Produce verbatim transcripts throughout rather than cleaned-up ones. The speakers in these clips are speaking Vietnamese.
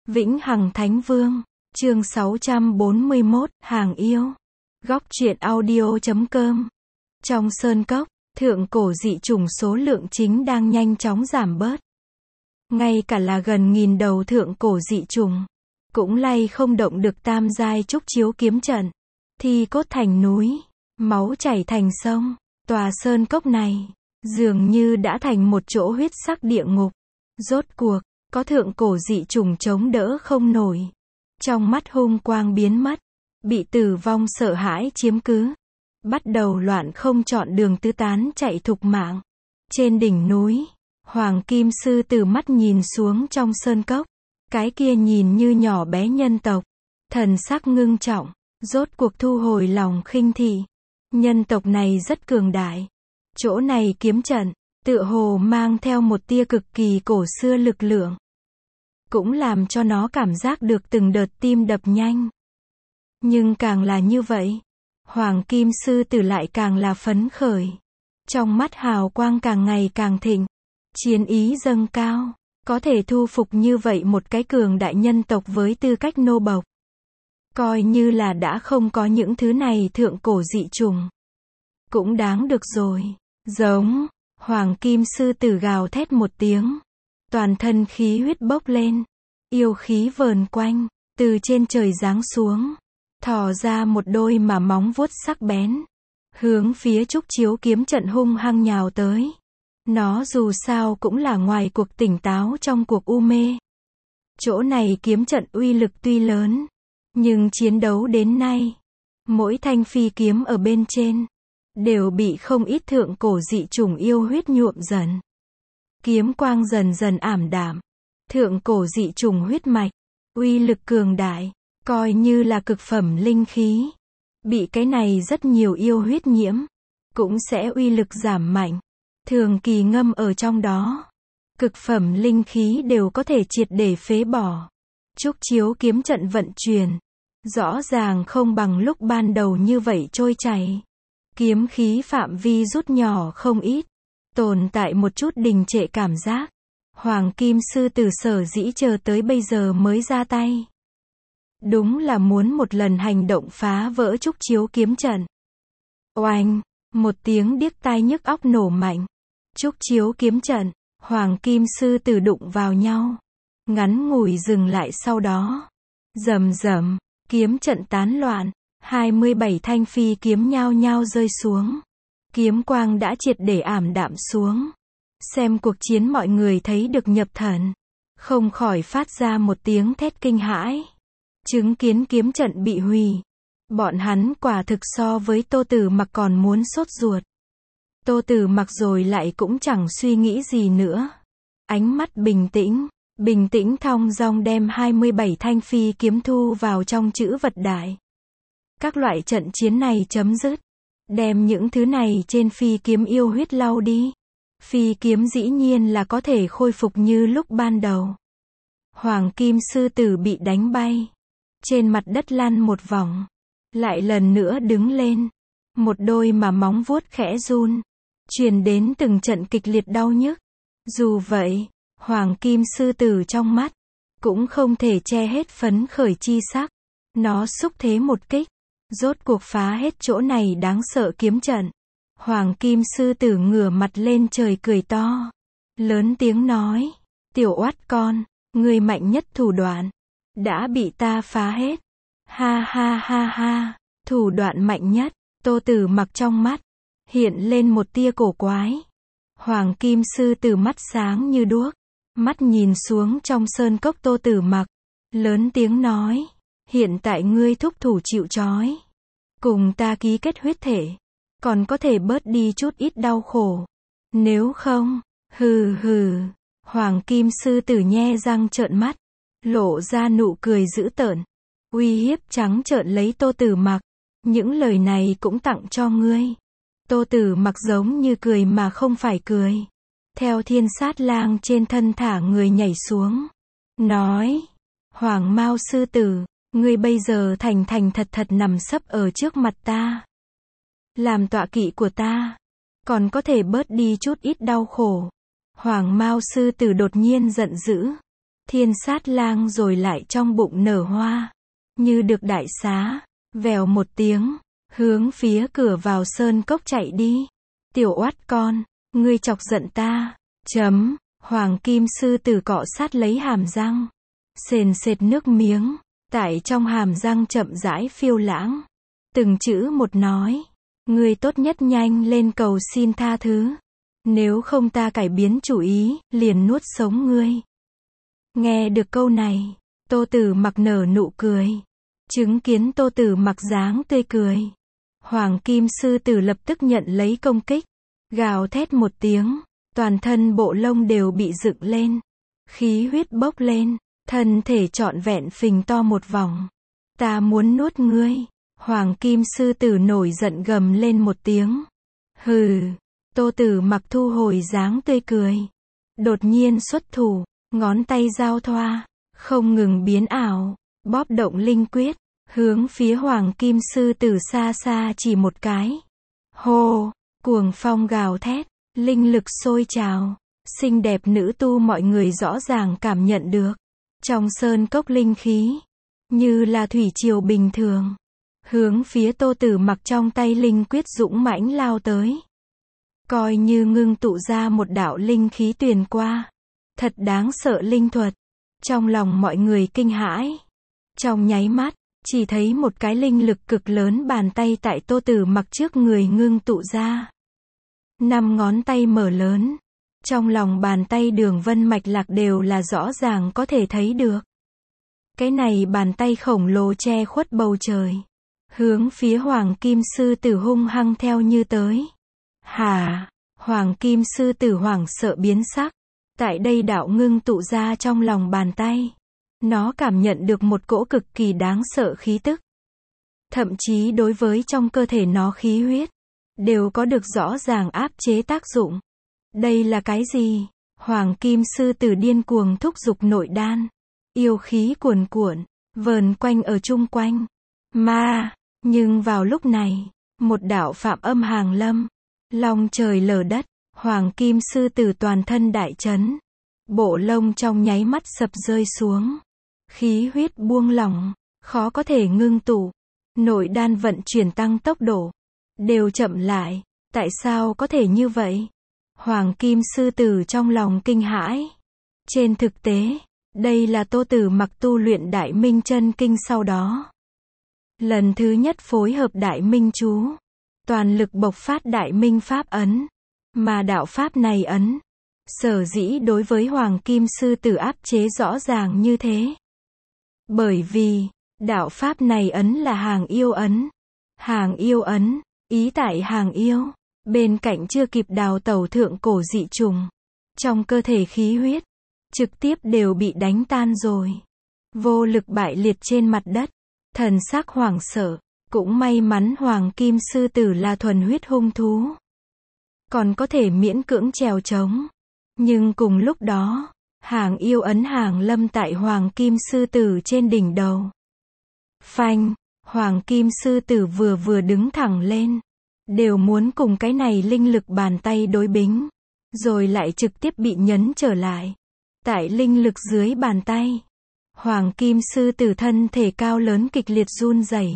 Vĩnh Hằng Thánh Vương, chương sáu trăm bốn mươi mốt, Hàng Yêu. Góc truyện audio chấm com. Trong sơn cốc, thượng cổ dị chủng số lượng chính đang nhanh chóng giảm bớt. Ngay cả là gần nghìn đầu thượng cổ dị chủng, cũng lay không động được tam giai trúc chiếu kiếm trận. Thi cốt thành núi, máu chảy thành sông, tòa sơn cốc này, dường như đã thành một chỗ huyết sắc địa ngục. Rốt cuộc, có thượng cổ dị chủng chống đỡ không nổi. Trong mắt hung quang biến mất, bị tử vong sợ hãi chiếm cứ. Bắt đầu loạn không chọn đường tứ tán chạy thục mạng. Trên đỉnh núi, Hoàng Kim Sư Tử mắt nhìn xuống trong sơn cốc. Cái kia nhìn như nhỏ bé nhân tộc, thần sắc ngưng trọng, rốt cuộc thu hồi lòng khinh thị. Nhân tộc này rất cường đại. Chỗ này kiếm trận, tựa hồ mang theo một tia cực kỳ cổ xưa lực lượng. Cũng làm cho nó cảm giác được từng đợt tim đập nhanh. Nhưng càng là như vậy, Hoàng Kim Sư Tử lại càng là phấn khởi. Trong mắt hào quang càng ngày càng thịnh, chiến ý dâng cao, có thể thu phục như vậy một cái cường đại nhân tộc với tư cách nô bộc. Coi như là đã không có những thứ này thượng cổ dị chủng, cũng đáng được rồi. Giống, Hoàng Kim Sư Tử gào thét một tiếng, toàn thân khí huyết bốc lên, yêu khí vờn quanh, từ trên trời giáng xuống, thò ra một đôi mà móng vuốt sắc bén, hướng phía trúc chiếu kiếm trận hung hăng nhào tới. Nó dù sao cũng là ngoài cuộc tỉnh táo trong cuộc u mê. Chỗ này kiếm trận uy lực tuy lớn, nhưng chiến đấu đến nay, mỗi thanh phi kiếm ở bên trên, đều bị không ít thượng cổ dị chủng yêu huyết nhuộm dần. Kiếm quang dần dần ảm đạm. Thượng cổ dị chủng huyết mạch, uy lực cường đại, coi như là cực phẩm linh khí. Bị cái này rất nhiều yêu huyết nhiễm, cũng sẽ uy lực giảm mạnh. Thường kỳ ngâm ở trong đó, cực phẩm linh khí đều có thể triệt để phế bỏ. Trúc chiếu kiếm trận vận chuyển, rõ ràng không bằng lúc ban đầu như vậy trôi chảy. Kiếm khí phạm vi rút nhỏ không ít, tồn tại một chút đình trệ cảm giác. Hoàng Kim Sư Tử sở dĩ chờ tới bây giờ mới ra tay, đúng là muốn một lần hành động phá vỡ trúc chiếu kiếm trận. Oanh, một tiếng điếc tai nhức óc nổ mạnh. Trúc chiếu kiếm trận, Hoàng Kim Sư Tử đụng vào nhau, ngắn ngủi dừng lại, sau đó rầm rầm, kiếm trận tán loạn, hai mươi bảy thanh phi kiếm nhao nhao rơi xuống. Kiếm quang đã triệt để ảm đạm xuống. Xem cuộc chiến mọi người thấy được nhập thần, không khỏi phát ra một tiếng thét kinh hãi. Chứng kiến kiếm trận bị hủy, bọn hắn quả thực so với Tô Tử Mặc còn muốn sốt ruột. Tô Tử Mặc rồi lại cũng chẳng suy nghĩ gì nữa. Ánh mắt bình tĩnh, bình tĩnh thong dong đem hai mươi bảy thanh phi kiếm thu vào trong trữ vật đại. Các loại trận chiến này chấm dứt. Đem những thứ này trên phi kiếm yêu huyết lau đi. Phi kiếm dĩ nhiên là có thể khôi phục như lúc ban đầu. Hoàng Kim Sư Tử bị đánh bay, trên mặt đất lăn một vòng, lại lần nữa đứng lên. Một đôi mà móng vuốt khẽ run, truyền đến từng trận kịch liệt đau nhức. Dù vậy, Hoàng Kim Sư Tử trong mắt cũng không thể che hết phấn khởi chi sắc. Nó xúc thế một kích, rốt cuộc phá hết chỗ này đáng sợ kiếm trận. Hoàng Kim Sư Tử ngửa mặt lên trời cười to, lớn tiếng nói: "Tiểu oát con, ngươi mạnh nhất thủ đoạn đã bị ta phá hết." Ha ha ha ha, thủ đoạn mạnh nhất. Tô Tử Mặc trong mắt hiện lên một tia cổ quái. Hoàng Kim Sư Tử mắt sáng như đuốc, mắt nhìn xuống trong sơn cốc Tô Tử Mặc, lớn tiếng nói: "Hiện tại ngươi thúc thủ chịu trói, cùng ta ký kết huyết thể, còn có thể bớt đi chút ít đau khổ. Nếu không, hừ hừ." Hoàng Kim Sư Tử nhe răng trợn mắt, lộ ra nụ cười dữ tợn, uy hiếp trắng trợn lấy Tô Tử Mặc. "Những lời này cũng tặng cho ngươi." Tô Tử Mặc giống như cười mà không phải cười, theo thiên sát lang trên thân thả người nhảy xuống, nói: "Hoàng Mao Sư Tử, ngươi bây giờ thành thành thật thật nằm sấp ở trước mặt ta, làm tọa kỵ của ta, còn có thể bớt đi chút ít đau khổ." Hoàng Mao Sư Tử đột nhiên giận dữ, Thiên sát lang rồi lại trong bụng nở hoa. Như được đại xá. Vèo một tiếng. Hướng phía cửa vào sơn cốc chạy đi. Tiểu oát con. Ngươi chọc giận ta. Chấm. Hoàng kim sư tử cọ sát lấy hàm răng. Sền sệt nước miếng. Tại trong hàm răng chậm rãi phiêu lãng. Từng chữ một nói. Ngươi tốt nhất nhanh lên cầu xin tha thứ. Nếu không ta cải biến chủ ý, liền nuốt sống ngươi. Nghe được câu này, Tô Tử Mặc nở nụ cười. Chứng kiến Tô Tử Mặc dáng tươi cười. Hoàng kim sư tử lập tức nhận lấy công kích. Gào thét một tiếng. Toàn thân bộ lông đều bị dựng lên. Khí huyết bốc lên. Thân thể trọn vẹn phình to một vòng. Ta muốn nuốt ngươi. Hoàng kim sư tử nổi giận gầm lên một tiếng. Hừ. Tô Tử Mặc thu hồi dáng tươi cười. Đột nhiên xuất thủ. Ngón tay giao thoa. Không ngừng biến ảo. Bóp động linh quyết. Hướng phía hoàng kim sư tử xa xa chỉ một cái. Hô. Cuồng phong gào thét. Linh lực sôi trào. Xinh đẹp nữ tu mọi người rõ ràng cảm nhận được. Trong sơn cốc linh khí. Như là thủy triều bình thường. Hướng phía Tô Tử Mặc trong tay linh quyết dũng mãnh lao tới. Coi như ngưng tụ ra một đạo linh khí tuyền qua. Thật đáng sợ linh thuật. Trong lòng mọi người kinh hãi. Trong nháy mắt, chỉ thấy một cái linh lực cực lớn bàn tay tại Tô Tử Mặc trước người ngưng tụ ra. Năm ngón tay mở lớn. Trong lòng bàn tay đường vân mạch lạc đều là rõ ràng có thể thấy được. Cái này bàn tay khổng lồ che khuất bầu trời. Hướng phía hoàng kim sư tử hung hăng theo như tới. Hả? Hoàng kim sư tử hoảng sợ biến sắc. Tại đây đạo ngưng tụ ra trong lòng bàn tay. Nó cảm nhận được một cỗ cực kỳ đáng sợ khí tức. Thậm chí đối với trong cơ thể nó khí huyết. Đều có được rõ ràng áp chế tác dụng. Đây là cái gì? Hoàng kim sư tử điên cuồng thúc giục nội đan. Yêu khí cuồn cuộn. Vờn quanh ở chung quanh. Ma. Nhưng vào lúc này. Một đạo phạm âm hàng lâm. Long trời lở đất. Hoàng kim sư tử toàn thân đại chấn. Bộ lông trong nháy mắt sập rơi xuống. Khí huyết buông lỏng. Khó có thể ngưng tụ. Nội đan vận chuyển tăng tốc độ. Đều chậm lại. Tại sao có thể như vậy? Hoàng kim sư tử trong lòng kinh hãi. Trên thực tế, đây là Tô Tử Mặc tu luyện Đại Minh Chân Kinh sau đó. Lần thứ nhất phối hợp Đại Minh chú. Toàn lực bộc phát Đại Minh Pháp ấn. Mà đạo Pháp này ấn. Sở dĩ đối với Hoàng kim sư tử áp chế rõ ràng như thế. Bởi vì, đạo Pháp này ấn là hàng yêu ấn. Hàng yêu ấn, ý tại hàng yêu. Bên cạnh chưa kịp đào tẩu thượng cổ dị trùng. Trong cơ thể khí huyết. Trực tiếp đều bị đánh tan rồi. Vô lực bại liệt trên mặt đất. Thần sắc hoảng sợ. Cũng may mắn hoàng kim sư tử là thuần huyết hung thú. Còn có thể miễn cưỡng trèo trống. Nhưng cùng lúc đó, hàng yêu ấn hàng lâm tại hoàng kim sư tử trên đỉnh đầu. Phanh, hoàng kim sư tử vừa vừa đứng thẳng lên. Đều muốn cùng cái này linh lực bàn tay đối bính. Rồi lại trực tiếp bị nhấn trở lại. Tại linh lực dưới bàn tay. Hoàng kim sư tử thân thể cao lớn kịch liệt run rẩy.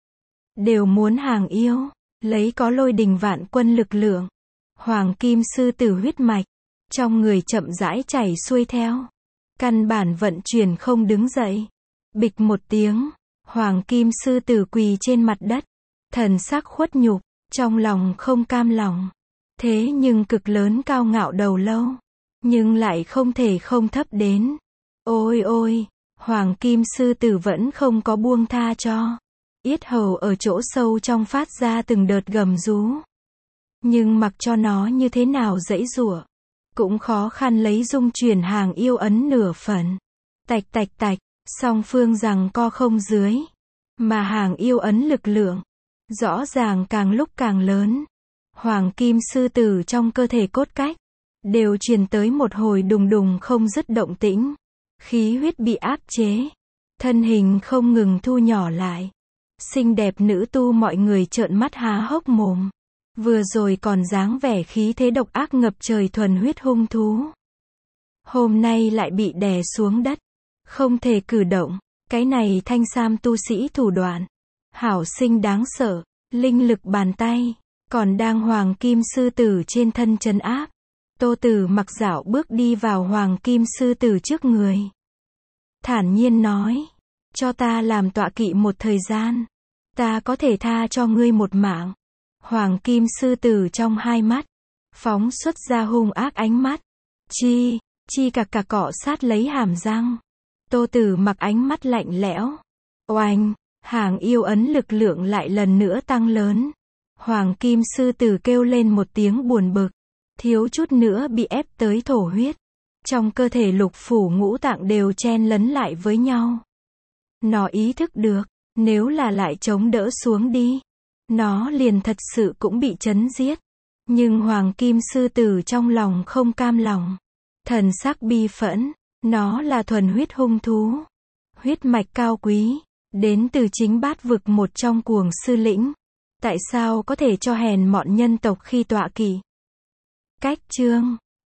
Đều muốn hàng yêu. Lấy có lôi đình vạn quân lực lượng. Hoàng kim sư tử huyết mạch. Trong người chậm rãi chảy xuôi theo. Căn bản vận chuyển không đứng dậy. Bịch một tiếng. Hoàng kim sư tử quỳ trên mặt đất. Thần sắc khuất nhục. Trong lòng không cam lòng. Thế nhưng cực lớn cao ngạo đầu lâu. Nhưng lại không thể không thấp đến. Ôi ôi, hoàng kim sư tử vẫn không có buông tha cho. Yết hầu ở chỗ sâu trong phát ra từng đợt gầm rú. Nhưng mặc cho nó như thế nào giãy giụa. Cũng khó khăn lấy dung chuyển hàng yêu ấn nửa phần. Tạch tạch tạch, song phương rằng co không dưới. Mà hàng yêu ấn lực lượng. Rõ ràng càng lúc càng lớn. Hoàng kim sư tử trong cơ thể cốt cách. Đều truyền tới một hồi đùng đùng không dứt động tĩnh. Khí huyết bị áp chế. Thân hình không ngừng thu nhỏ lại. Xinh đẹp nữ tu mọi người trợn mắt há hốc mồm. Vừa rồi còn dáng vẻ khí thế độc ác ngập trời thuần huyết hung thú. hôm nay lại bị đè xuống đất, không thể cử động. Cái này thanh sam tu sĩ thủ đoạn, hảo sinh đáng sợ, linh lực bàn tay, còn đang hoàng kim sư tử trên thân trấn áp. Tô Tử Mặc dạo bước đi vào hoàng kim sư tử trước người. Thản nhiên nói, cho ta làm tọa kỵ một thời gian, ta có thể tha cho ngươi một mạng. Hoàng kim sư tử trong hai mắt, phóng xuất ra hung ác ánh mắt. Chi, chi cạc cạc cọ sát lấy hàm răng. Tô Tử Mặc ánh mắt lạnh lẽo. Oanh, hàng yêu ấn lực lượng lại lần nữa tăng lớn. Hoàng kim sư tử kêu lên một tiếng buồn bực, thiếu chút nữa bị ép tới thổ huyết. Trong cơ thể lục phủ ngũ tạng đều chen lấn lại với nhau. Nó ý thức được, nếu là lại chống đỡ xuống đi, nó liền thật sự cũng bị chấn giết. Nhưng hoàng kim sư tử trong lòng không cam lòng. Thần sắc bi phẫn, nó là thuần huyết hung thú. Huyết mạch cao quý, đến từ chính bát vực một trong cuồng sư lĩnh. Tại sao có thể cho hèn mọn nhân tộc khi tọa kỵ? Cách chương